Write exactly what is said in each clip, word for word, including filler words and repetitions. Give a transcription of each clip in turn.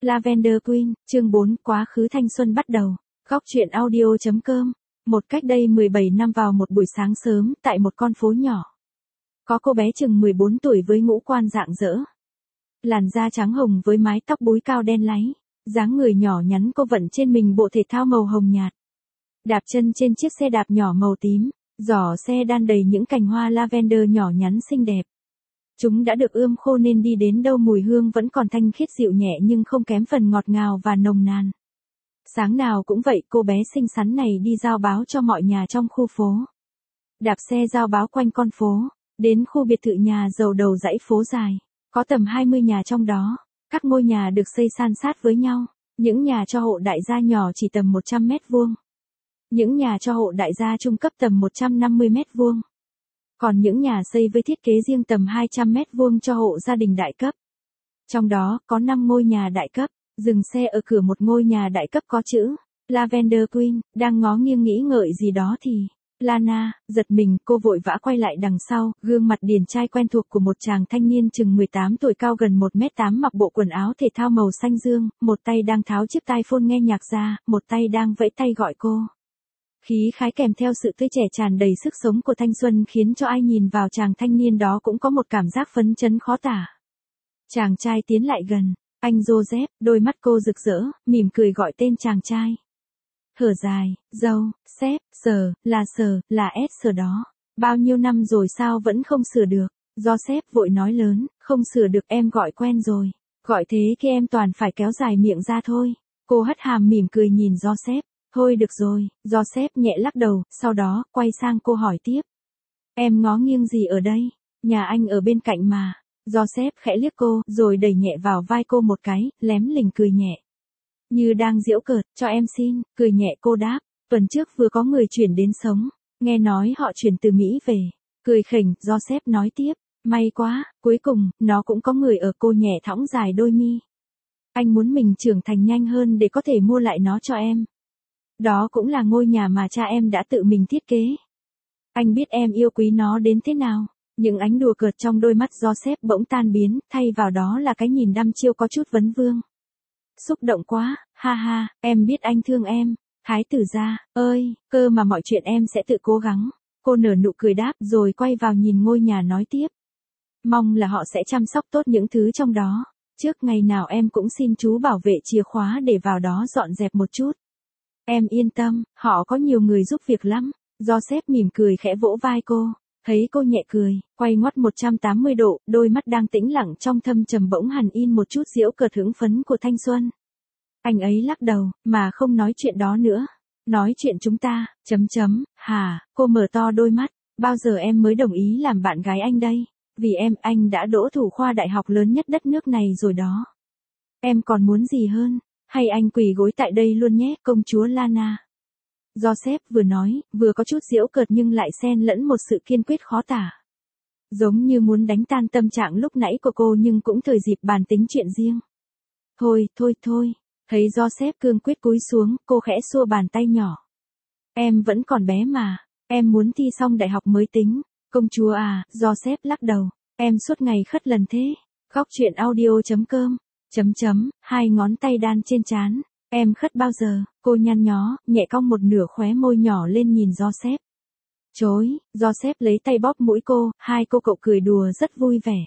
Lavender Queen, chương bốn, quá khứ thanh xuân bắt đầu. Góc truyện audio.com. Một cách đây mười bảy năm vào một buổi sáng sớm tại một con phố nhỏ. Có cô bé chừng mười bốn tuổi với ngũ quan rạng rỡ. Làn da trắng hồng với mái tóc búi cao đen láy. Dáng người nhỏ nhắn, cô vận trên mình bộ thể thao màu hồng nhạt. Đạp chân trên chiếc xe đạp nhỏ màu tím. Giỏ xe đan đầy những cành hoa lavender nhỏ nhắn xinh đẹp. Chúng đã được ươm khô nên đi đến đâu mùi hương vẫn còn thanh khiết dịu nhẹ nhưng không kém phần ngọt ngào và nồng nàn. Sáng nào cũng vậy, cô bé xinh xắn này đi giao báo cho mọi nhà trong khu phố. Đạp xe giao báo quanh con phố, đến khu biệt thự nhà giàu đầu dãy phố dài. Có tầm hai mươi nhà trong đó. Các ngôi nhà được xây san sát với nhau. Những nhà cho hộ đại gia nhỏ chỉ tầm một trăm mét vuông. Những nhà cho hộ đại gia trung cấp tầm một trăm năm mươi mét vuông. Còn những nhà xây với thiết kế riêng tầm hai trăm mét vuông cho hộ gia đình đại cấp. Trong đó, có năm ngôi nhà đại cấp. Dừng xe ở cửa một ngôi nhà đại cấp có chữ Lavender Queen. Đang ngó nghiêng nghĩ ngợi gì đó thì Lana giật mình, cô vội vã quay lại đằng sau. Gương mặt điển trai quen thuộc của một chàng thanh niên chừng mười tám tuổi, cao gần một mét tám, mặc bộ quần áo thể thao màu xanh dương. Một tay đang tháo chiếc tai phone nghe nhạc ra, một tay đang vẫy tay gọi cô. Khí khái kèm theo sự tươi trẻ tràn đầy sức sống của thanh xuân khiến cho ai nhìn vào chàng thanh niên đó cũng có một cảm giác phấn chấn khó tả. Chàng trai tiến lại gần. Anh Joseph, đôi mắt cô rực rỡ, mỉm cười gọi tên chàng trai. Thở dài, dâu, sếp, sờ, là sờ, là S sờ đó. Bao nhiêu năm rồi sao vẫn không sửa được. Joseph vội nói lớn, không sửa được, em gọi quen rồi. Gọi thế khi em toàn phải kéo dài miệng ra thôi. Cô hất hàm mỉm cười nhìn Joseph. Thôi được rồi, Joseph nhẹ lắc đầu, sau đó, quay sang cô hỏi tiếp. Em ngó nghiêng gì ở đây? Nhà anh ở bên cạnh mà. Joseph khẽ liếc cô, rồi đẩy nhẹ vào vai cô một cái, lém lỉnh cười nhẹ. Như đang giễu cợt, cho em xin, cười nhẹ cô đáp. Tuần trước vừa có người chuyển đến sống. Nghe nói họ chuyển từ Mỹ về. Cười khỉnh, Joseph nói tiếp. May quá, cuối cùng, nó cũng có người ở, cô nhẹ thõng dài đôi mi. Anh muốn mình trưởng thành nhanh hơn để có thể mua lại nó cho em. Đó cũng là ngôi nhà mà cha em đã tự mình thiết kế. Anh biết em yêu quý nó đến thế nào. Những ánh đùa cợt trong đôi mắt Joseph bỗng tan biến, thay vào đó là cái nhìn đăm chiêu có chút vấn vương. Xúc động quá, ha ha, em biết anh thương em. Thái tử gia, ơi, cơ mà mọi chuyện em sẽ tự cố gắng. Cô nở nụ cười đáp rồi quay vào nhìn ngôi nhà nói tiếp. Mong là họ sẽ chăm sóc tốt những thứ trong đó. Trước ngày nào em cũng xin chú bảo vệ chìa khóa để vào đó dọn dẹp một chút. Em yên tâm, họ có nhiều người giúp việc lắm. Joseph mỉm cười khẽ vỗ vai cô. Thấy cô nhẹ cười, quay ngoắt một trăm tám mươi độ, đôi mắt đang tĩnh lặng trong thâm trầm bỗng hằn in một chút giễu cợt hứng phấn của thanh xuân. Anh ấy lắc đầu, mà không nói chuyện đó nữa. Nói chuyện chúng ta, chấm chấm, hả, cô mở to đôi mắt. Bao giờ em mới đồng ý làm bạn gái anh đây? Vì em, anh đã đỗ thủ khoa đại học lớn nhất đất nước này rồi đó. Em còn muốn gì hơn? Hay anh quỳ gối tại đây luôn nhé, công chúa Lana. Joseph vừa nói, vừa có chút giễu cợt nhưng lại xen lẫn một sự kiên quyết khó tả. Giống như muốn đánh tan tâm trạng lúc nãy của cô nhưng cũng thời dịp bàn tính chuyện riêng. Thôi, thôi, thôi. Thấy Joseph cương quyết cúi xuống, cô khẽ xua bàn tay nhỏ. Em vẫn còn bé mà. Em muốn thi xong đại học mới tính. Công chúa à, Joseph lắc đầu. Em suốt ngày khất lần thế. Góc truyện audio.com. Chấm chấm, hai ngón tay đan trên trán. Em khất bao giờ? Cô nhăn nhó, nhẹ cong một nửa khóe môi nhỏ lên nhìn Joseph. Chối, Joseph lấy tay bóp mũi cô, hai cô cậu cười đùa rất vui vẻ.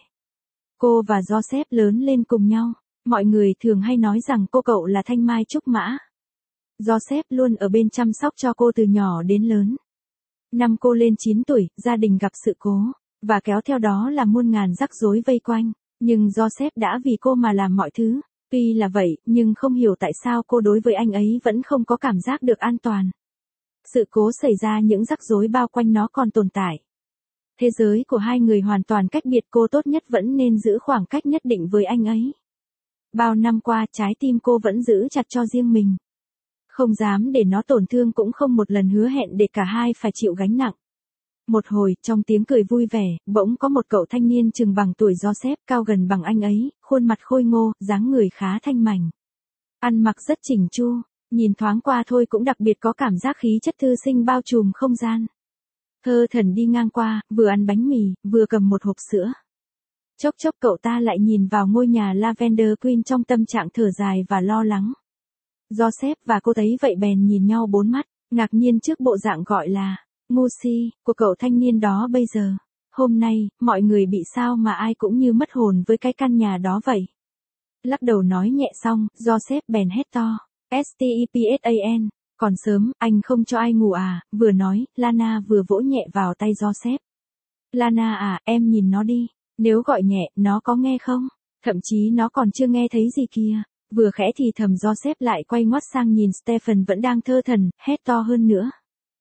Cô và Joseph lớn lên cùng nhau. Mọi người thường hay nói rằng cô cậu là thanh mai trúc mã. Joseph luôn ở bên chăm sóc cho cô từ nhỏ đến lớn. Năm cô lên chín tuổi, gia đình gặp sự cố, và kéo theo đó là muôn ngàn rắc rối vây quanh. Nhưng Joseph đã vì cô mà làm mọi thứ. Tuy là vậy, nhưng không hiểu tại sao cô đối với anh ấy vẫn không có cảm giác được an toàn. Sự cố xảy ra, những rắc rối bao quanh nó còn tồn tại. Thế giới của hai người hoàn toàn cách biệt, cô tốt nhất vẫn nên giữ khoảng cách nhất định với anh ấy. Bao năm qua, trái tim cô vẫn giữ chặt cho riêng mình. Không dám để nó tổn thương, cũng không một lần hứa hẹn để cả hai phải chịu gánh nặng. Một hồi, trong tiếng cười vui vẻ, bỗng có một cậu thanh niên chừng bằng tuổi Joseph, cao gần bằng anh ấy, khuôn mặt khôi ngô, dáng người khá thanh mảnh. Ăn mặc rất chỉnh chu, nhìn thoáng qua thôi cũng đặc biệt có cảm giác khí chất thư sinh bao trùm không gian. Thơ thẩn đi ngang qua, vừa ăn bánh mì, vừa cầm một hộp sữa. Chốc chốc cậu ta lại nhìn vào ngôi nhà Lavender Queen trong tâm trạng thở dài và lo lắng. Joseph và cô thấy vậy bèn nhìn nhau bốn mắt, ngạc nhiên trước bộ dạng gọi là ngu si của cậu thanh niên đó bây giờ. Hôm nay, mọi người bị sao mà ai cũng như mất hồn với cái căn nhà đó vậy. Lắc đầu nói nhẹ xong, Joseph bèn hét to. Stephen, còn sớm, anh không cho ai ngủ à, vừa nói, Lana vừa vỗ nhẹ vào tay Joseph. Lana à, em nhìn nó đi, nếu gọi nhẹ, nó có nghe không? Thậm chí nó còn chưa nghe thấy gì kìa. Vừa khẽ thì thầm Joseph lại quay ngoắt sang nhìn Stephen vẫn đang thơ thẩn, hét to hơn nữa.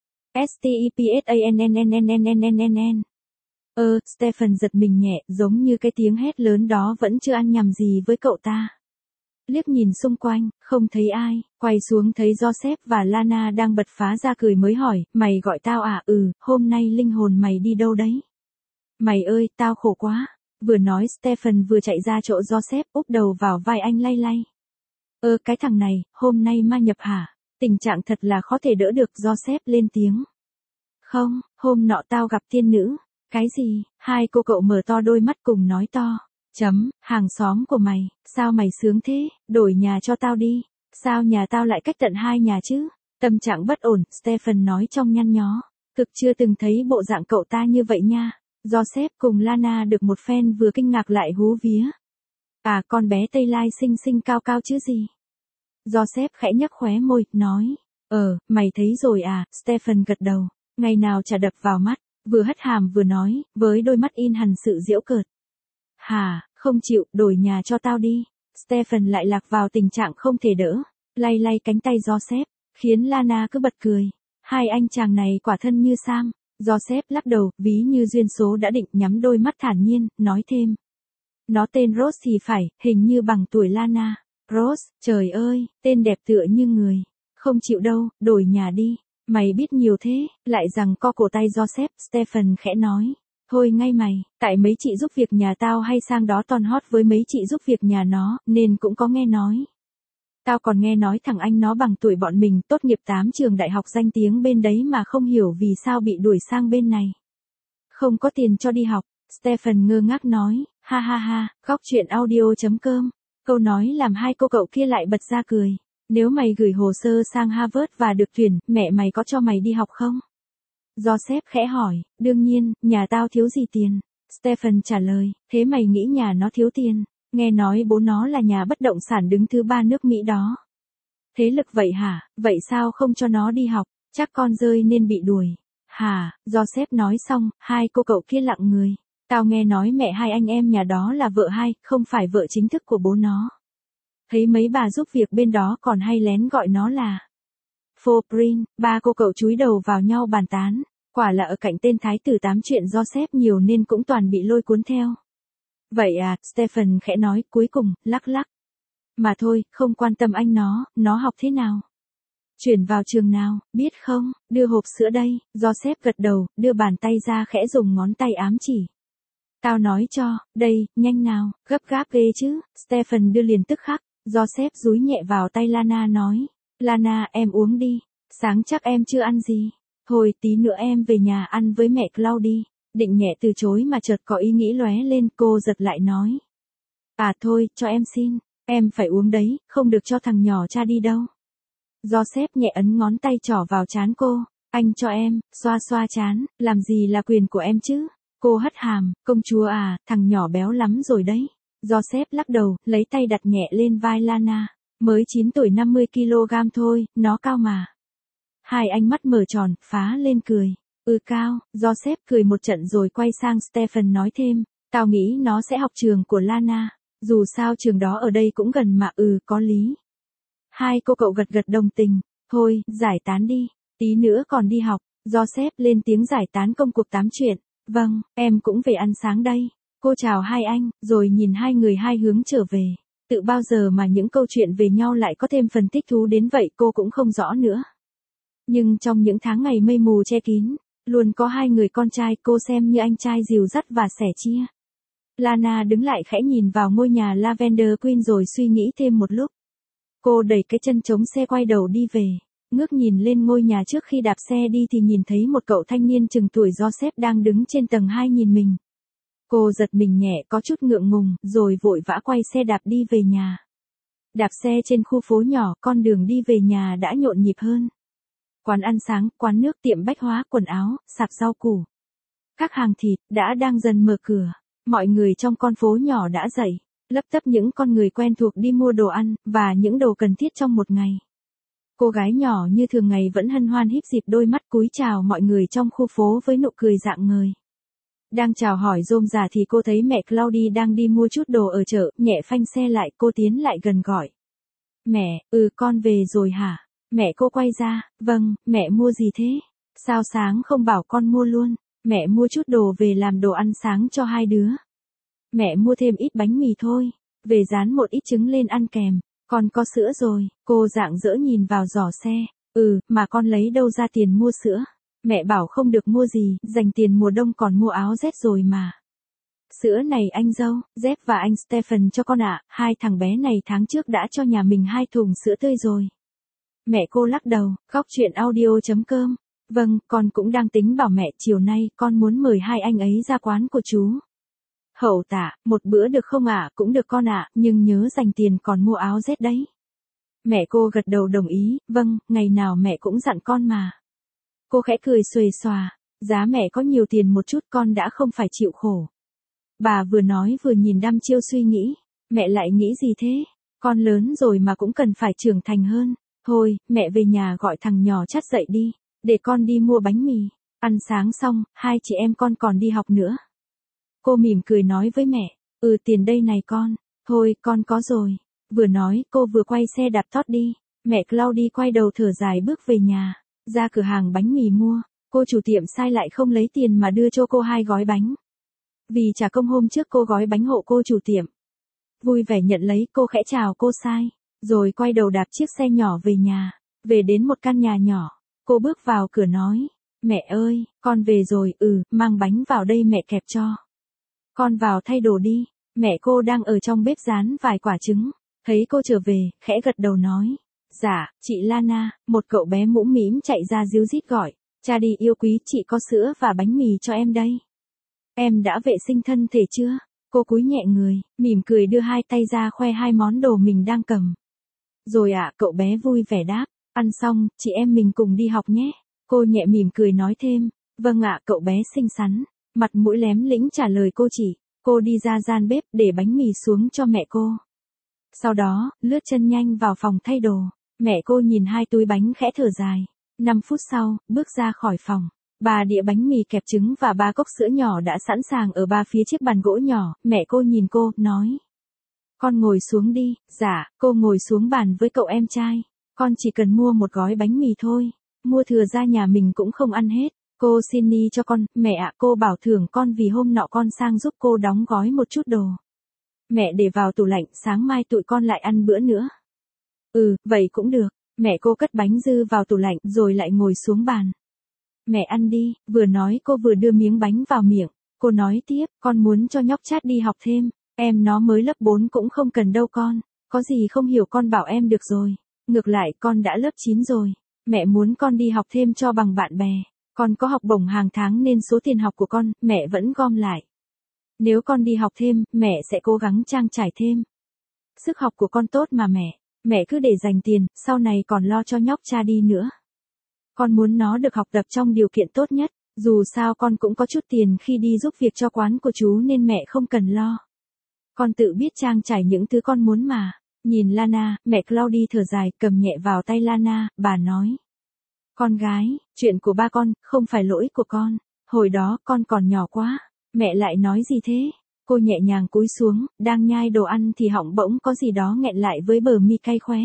Stephen. Ơ, Stephen giật mình nhẹ, giống như cái tiếng hét lớn đó vẫn chưa ăn nhầm gì với cậu ta. Liếc nhìn xung quanh, không thấy ai, quay xuống thấy Joseph và Lana đang bật phá ra cười mới hỏi, mày gọi tao à? Ừ, hôm nay linh hồn mày đi đâu đấy? Mày ơi, tao khổ quá. Vừa nói Stephen vừa chạy ra chỗ Joseph úp đầu vào vai anh lay lay. Ơ cái thằng này, hôm nay ma nhập hả? Tình trạng thật là khó thể đỡ được. Joseph lên tiếng. Không, hôm nọ tao gặp tiên nữ. Cái gì? Hai cô cậu mở to đôi mắt cùng nói to. Chấm, hàng xóm của mày, sao mày sướng thế, đổi nhà cho tao đi. Sao nhà tao lại cách tận hai nhà chứ? Tâm trạng bất ổn, Stephen nói trong nhăn nhó. Thực chưa từng thấy bộ dạng cậu ta như vậy nha. Joseph cùng Lana được một phen vừa kinh ngạc lại hú vía. À con bé Tây Lai xinh xinh cao cao chứ gì? Joseph khẽ nhấc khóe môi, nói. Ờ, mày thấy rồi à? Stephen gật đầu. Ngày nào chả đập vào mắt, vừa hất hàm vừa nói, với đôi mắt in hằn sự giễu cợt. Hà, không chịu, đổi nhà cho tao đi. Stephen lại lạc vào tình trạng không thể đỡ, lay lay cánh tay Joseph, khiến Lana cứ bật cười. Hai anh chàng này quả thân như Sam. Joseph lắc đầu, ví như duyên số đã định, nhắm đôi mắt thản nhiên, nói thêm. Nó tên Rose thì phải, hình như bằng tuổi Lana. Rose, trời ơi, tên đẹp tựa như người. Không chịu đâu, đổi nhà đi. Mày biết nhiều thế, lại rằng co cổ tay Joseph, Stephen khẽ nói. Thôi ngay mày, tại mấy chị giúp việc nhà tao hay sang đó toàn hot với mấy chị giúp việc nhà nó, nên cũng có nghe nói. Tao còn nghe nói thằng anh nó bằng tuổi bọn mình, tốt nghiệp tám trường đại học danh tiếng bên đấy mà không hiểu vì sao bị đuổi sang bên này. Không có tiền cho đi học, Stephen ngơ ngác nói, ha ha ha, góc truyện audio chấm com. Câu nói làm hai cô cậu kia lại bật ra cười. Nếu mày gửi hồ sơ sang Harvard và được tuyển, mẹ mày có cho mày đi học không? Joseph khẽ hỏi, đương nhiên, nhà tao thiếu gì tiền? Stephen trả lời, thế mày nghĩ nhà nó thiếu tiền? Nghe nói bố nó là nhà bất động sản đứng thứ ba nước Mỹ đó. Thế lực vậy hả? Vậy sao không cho nó đi học? Chắc con rơi nên bị đuổi. Hả? Joseph nói xong, hai cô cậu kia lặng người. Tao nghe nói mẹ hai anh em nhà đó là vợ hai, không phải vợ chính thức của bố nó. Thấy mấy bà giúp việc bên đó còn hay lén gọi nó là Fobrin. Ba cô cậu chúi đầu vào nhau bàn tán. Quả là ở cạnh tên thái tử tám chuyện Joseph nhiều nên cũng toàn bị lôi cuốn theo. Vậy à, Stephen khẽ nói cuối cùng, lắc lắc. Mà thôi, không quan tâm anh nó, nó học thế nào? Chuyển vào trường nào, biết không? Đưa hộp sữa đây. Joseph gật đầu, đưa bàn tay ra khẽ dùng ngón tay ám chỉ. Tao nói cho, đây, nhanh nào, gấp gáp ghê chứ. Stephen đưa liền tức khắc. Joseph dúi nhẹ vào tay Lana nói. Lana, em uống đi. Sáng chắc em chưa ăn gì. Thôi tí nữa em về nhà ăn với mẹ Clau đi. Định nhẹ từ chối mà chợt có ý nghĩ lóe lên, cô giật lại nói. À thôi, cho em xin. Em phải uống đấy, không được cho thằng nhỏ cha đi đâu. Joseph nhẹ ấn ngón tay trỏ vào trán cô. Anh cho em, xoa xoa trán, làm gì là quyền của em chứ? Cô hất hàm, công chúa à, thằng nhỏ béo lắm rồi đấy. Joseph lắc đầu, lấy tay đặt nhẹ lên vai Lana. Mới chín tuổi năm mươi ki lô gam thôi, nó cao mà. Hai ánh mắt mở tròn, phá lên cười. Ừ cao, Joseph cười một trận rồi quay sang Stephen nói thêm. Tao nghĩ nó sẽ học trường của Lana. Dù sao trường đó ở đây cũng gần mà. Ừ, có lý. Hai cô cậu gật gật đồng tình. Thôi, giải tán đi. Tí nữa còn đi học. Joseph lên tiếng giải tán công cuộc tám chuyện. Vâng, em cũng về ăn sáng đây. Cô chào hai anh, rồi nhìn hai người hai hướng trở về. Tự bao giờ mà những câu chuyện về nhau lại có thêm phần thích thú đến vậy cô cũng không rõ nữa. Nhưng trong những tháng ngày mây mù che kín, luôn có hai người con trai cô xem như anh trai dìu dắt và sẻ chia. Lana đứng lại khẽ nhìn vào ngôi nhà Lavender Queen rồi suy nghĩ thêm một lúc. Cô đẩy cái chân chống xe quay đầu đi về, ngước nhìn lên ngôi nhà trước khi đạp xe đi thì nhìn thấy một cậu thanh niên chừng tuổi Joseph đang đứng trên tầng hai nhìn mình. Cô giật mình nhẹ có chút ngượng ngùng, rồi vội vã quay xe đạp đi về nhà. Đạp xe trên khu phố nhỏ, con đường đi về nhà đã nhộn nhịp hơn. Quán ăn sáng, quán nước, tiệm bách hóa, quần áo, sạp rau củ. Các hàng thịt đã đang dần mở cửa. Mọi người trong con phố nhỏ đã dậy, lấp tấp những con người quen thuộc đi mua đồ ăn, và những đồ cần thiết trong một ngày. Cô gái nhỏ như thường ngày vẫn hân hoan híp dịp đôi mắt cúi chào mọi người trong khu phố với nụ cười rạng ngời. Đang chào hỏi rôm rả thì cô thấy mẹ Claudia đang đi mua chút đồ ở chợ, nhẹ phanh xe lại, cô tiến lại gần gọi. Mẹ, ừ con về rồi hả? Mẹ cô quay ra, vâng, mẹ mua gì thế? Sao sáng không bảo con mua luôn? Mẹ mua chút đồ về làm đồ ăn sáng cho hai đứa. Mẹ mua thêm ít bánh mì thôi, về rán một ít trứng lên ăn kèm, con có sữa rồi. Cô rạng rỡ nhìn vào giỏ xe, ừ, mà con lấy đâu ra tiền mua sữa? Mẹ bảo không được mua gì, dành tiền mùa đông còn mua áo rét rồi mà. Sữa này anh dâu, Jeff và anh Stephen cho con ạ, hai thằng bé này tháng trước đã cho nhà mình hai thùng sữa tươi rồi. Mẹ cô lắc đầu, góc chuyện audio.com. Vâng, con cũng đang tính bảo mẹ chiều nay con muốn mời hai anh ấy ra quán của chú. Hậu Tạ, một bữa được không ạ? Cũng được con ạ, nhưng nhớ dành tiền còn mua áo rét đấy. Mẹ cô gật đầu đồng ý, vâng, ngày nào mẹ cũng dặn con mà. Cô khẽ cười xuề xòa, giá mẹ có nhiều tiền một chút con đã không phải chịu khổ. Bà vừa nói vừa nhìn đăm chiêu suy nghĩ, mẹ lại nghĩ gì thế? Con lớn rồi mà cũng cần phải trưởng thành hơn. Thôi, mẹ về nhà gọi thằng nhỏ chắt dậy đi, để con đi mua bánh mì. Ăn sáng xong, hai chị em con còn đi học nữa. Cô mỉm cười nói với mẹ, ừ tiền đây này con, thôi con có rồi. Vừa nói, cô vừa quay xe đạp tót đi. Mẹ Claudia quay đầu thở dài bước về nhà, ra cửa hàng bánh mì mua. Cô chủ tiệm sai lại không lấy tiền mà đưa cho cô hai gói bánh. Vì trả công hôm trước cô gói bánh hộ cô chủ tiệm. Vui vẻ nhận lấy, cô khẽ chào cô sai, rồi quay đầu đạp chiếc xe nhỏ về nhà. Về đến một căn nhà nhỏ, cô bước vào cửa nói, mẹ ơi, con về rồi, ừ, mang bánh vào đây mẹ kẹp cho. Con vào thay đồ đi. Mẹ cô đang ở trong bếp rán vài quả trứng, thấy cô trở về, khẽ gật đầu nói, dạ, chị Lana. Một cậu bé mũm mĩm chạy ra ríu rít gọi, cha đi yêu quý, chị có sữa và bánh mì cho em đây. Em đã vệ sinh thân thể chưa? Cô cúi nhẹ người, mỉm cười đưa hai tay ra khoe hai món đồ mình đang cầm. Rồi ạ, à, cậu bé vui vẻ đáp, ăn xong, chị em mình cùng đi học nhé. Cô nhẹ mỉm cười nói thêm, vâng ạ, à, cậu bé xinh xắn, mặt mũi lém lĩnh trả lời cô chỉ. Cô đi ra gian bếp để bánh mì xuống cho mẹ cô. Sau đó, lướt chân nhanh vào phòng thay đồ. Mẹ cô nhìn hai túi bánh khẽ thở dài. năm phút sau, bước ra khỏi phòng. Ba đĩa bánh mì kẹp trứng và ba cốc sữa nhỏ đã sẵn sàng ở ba phía chiếc bàn gỗ nhỏ. Mẹ cô nhìn cô, nói. Con ngồi xuống đi. Dạ, cô ngồi xuống bàn với cậu em trai. Con chỉ cần mua một gói bánh mì thôi. Mua thừa ra nhà mình cũng không ăn hết. Cô xin đi cho con, mẹ ạ, cô bảo thưởng con vì hôm nọ con sang giúp cô đóng gói một chút đồ. Mẹ để vào tủ lạnh, sáng mai tụi con lại ăn bữa nữa. Ừ, vậy cũng được. Mẹ cô cất bánh dư vào tủ lạnh rồi lại ngồi xuống bàn. Mẹ ăn đi, vừa nói cô vừa đưa miếng bánh vào miệng. Cô nói tiếp, con muốn cho nhóc Chát đi học thêm. Em nó mới lớp bốn cũng không cần đâu con. Có gì không hiểu con bảo em được rồi. Ngược lại con đã lớp chín rồi. Mẹ muốn con đi học thêm cho bằng bạn bè. Con có học bổng hàng tháng nên số tiền học của con, mẹ vẫn gom lại. Nếu con đi học thêm, mẹ sẽ cố gắng trang trải thêm. Sức học của con tốt mà mẹ. Mẹ cứ để dành tiền, sau này còn lo cho nhóc cha đi nữa. Con muốn nó được học tập trong điều kiện tốt nhất. Dù sao con cũng có chút tiền khi đi giúp việc cho quán của chú nên mẹ không cần lo. Con tự biết trang trải những thứ con muốn mà. Nhìn Lana, mẹ Claudia thở dài, cầm nhẹ vào tay Lana, bà nói. Con gái, chuyện của ba con, không phải lỗi của con. Hồi đó con còn nhỏ quá. Mẹ lại nói gì thế? Cô nhẹ nhàng cúi xuống, đang nhai đồ ăn thì họng bỗng có gì đó nghẹn lại với bờ mi cay khóe.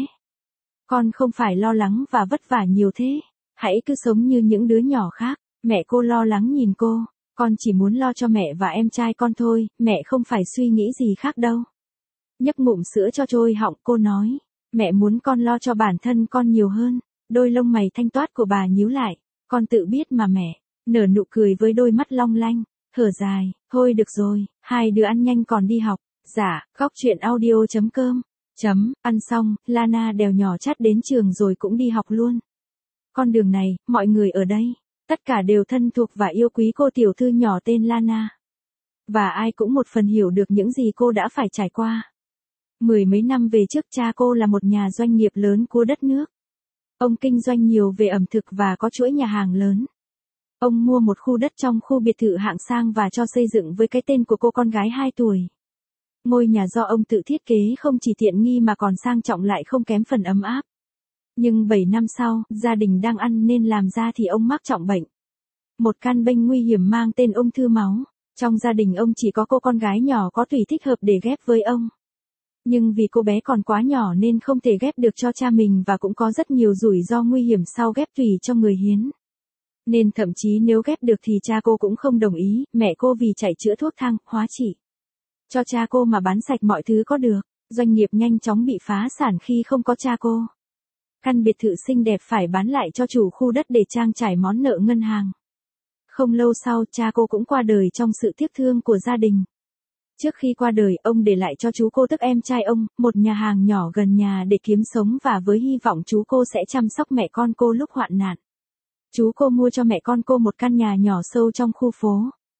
Con không phải lo lắng và vất vả nhiều thế. Hãy cứ sống như những đứa nhỏ khác. Mẹ cô lo lắng nhìn cô. Con chỉ muốn lo cho mẹ và em trai con thôi, mẹ không phải suy nghĩ gì khác đâu. Nhấp ngụm sữa cho trôi họng, cô nói. Mẹ muốn con lo cho bản thân con nhiều hơn. Đôi lông mày thanh toát của bà nhíu lại. Con tự biết mà mẹ. Nở nụ cười với đôi mắt long lanh. Thở dài, thôi được rồi, hai đứa ăn nhanh còn đi học. Dạ, góc chuyện audio.com. Chấm, ăn xong, Lana đèo nhỏ Chát đến trường rồi cũng đi học luôn. Con đường này, mọi người ở đây, tất cả đều thân thuộc và yêu quý cô tiểu thư nhỏ tên Lana. Và ai cũng một phần hiểu được những gì cô đã phải trải qua. Mười mấy năm về trước cha cô là một nhà doanh nghiệp lớn của đất nước. Ông kinh doanh nhiều về ẩm thực và có chuỗi nhà hàng lớn. Ông mua một khu đất trong khu biệt thự hạng sang và cho xây dựng với cái tên của cô con gái hai tuổi. Ngôi nhà do ông tự thiết kế không chỉ tiện nghi mà còn sang trọng lại không kém phần ấm áp. Nhưng bảy năm sau, gia đình đang ăn nên làm ra thì ông mắc trọng bệnh. Một căn bệnh nguy hiểm mang tên ung thư máu. Trong gia đình ông chỉ có cô con gái nhỏ có tủy thích hợp để ghép với ông. Nhưng vì cô bé còn quá nhỏ nên không thể ghép được cho cha mình và cũng có rất nhiều rủi ro nguy hiểm sau ghép tủy cho người hiến. Nên thậm chí nếu ghép được thì cha cô cũng không đồng ý, mẹ cô vì chạy chữa thuốc thang, hóa trị. Cho cha cô mà bán sạch mọi thứ có được, doanh nghiệp nhanh chóng bị phá sản khi không có cha cô. Căn biệt thự xinh đẹp phải bán lại cho chủ khu đất để trang trải món nợ ngân hàng. Không lâu sau, cha cô cũng qua đời trong sự tiếc thương của gia đình. Trước khi qua đời, ông để lại cho chú cô tức em trai ông, một nhà hàng nhỏ gần nhà để kiếm sống và với hy vọng chú cô sẽ chăm sóc mẹ con cô lúc hoạn nạn. Chú cô mua cho mẹ con cô một căn nhà nhỏ sâu trong khu phố.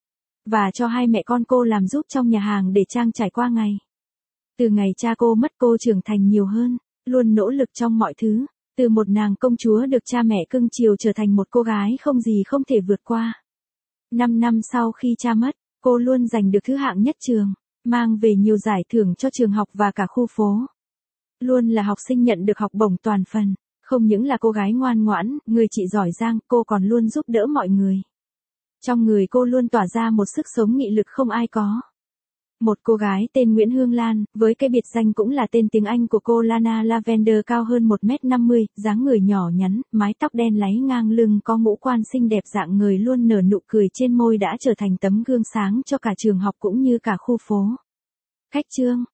Và cho hai mẹ con cô làm giúp trong nhà hàng để trang trải qua ngày. Từ ngày cha cô mất cô trưởng thành nhiều hơn, luôn nỗ lực trong mọi thứ. Từ một nàng công chúa được cha mẹ cưng chiều trở thành một cô gái không gì không thể vượt qua. Năm năm sau khi cha mất, cô luôn giành được thứ hạng nhất trường, mang về nhiều giải thưởng cho trường học và cả khu phố. Luôn là học sinh nhận được học bổng toàn phần. Không những là cô gái ngoan ngoãn, người chị giỏi giang, cô còn luôn giúp đỡ mọi người. Trong người cô luôn tỏa ra một sức sống nghị lực không ai có. Một cô gái tên Nguyễn Hương Lan, với cái biệt danh cũng là tên tiếng Anh của cô Lana Lavender, cao hơn một mét năm mươi, dáng người nhỏ nhắn, mái tóc đen láy ngang lưng, có ngũ quan xinh đẹp, dạng người luôn nở nụ cười trên môi, đã trở thành tấm gương sáng cho cả trường học cũng như cả khu phố. Khách trương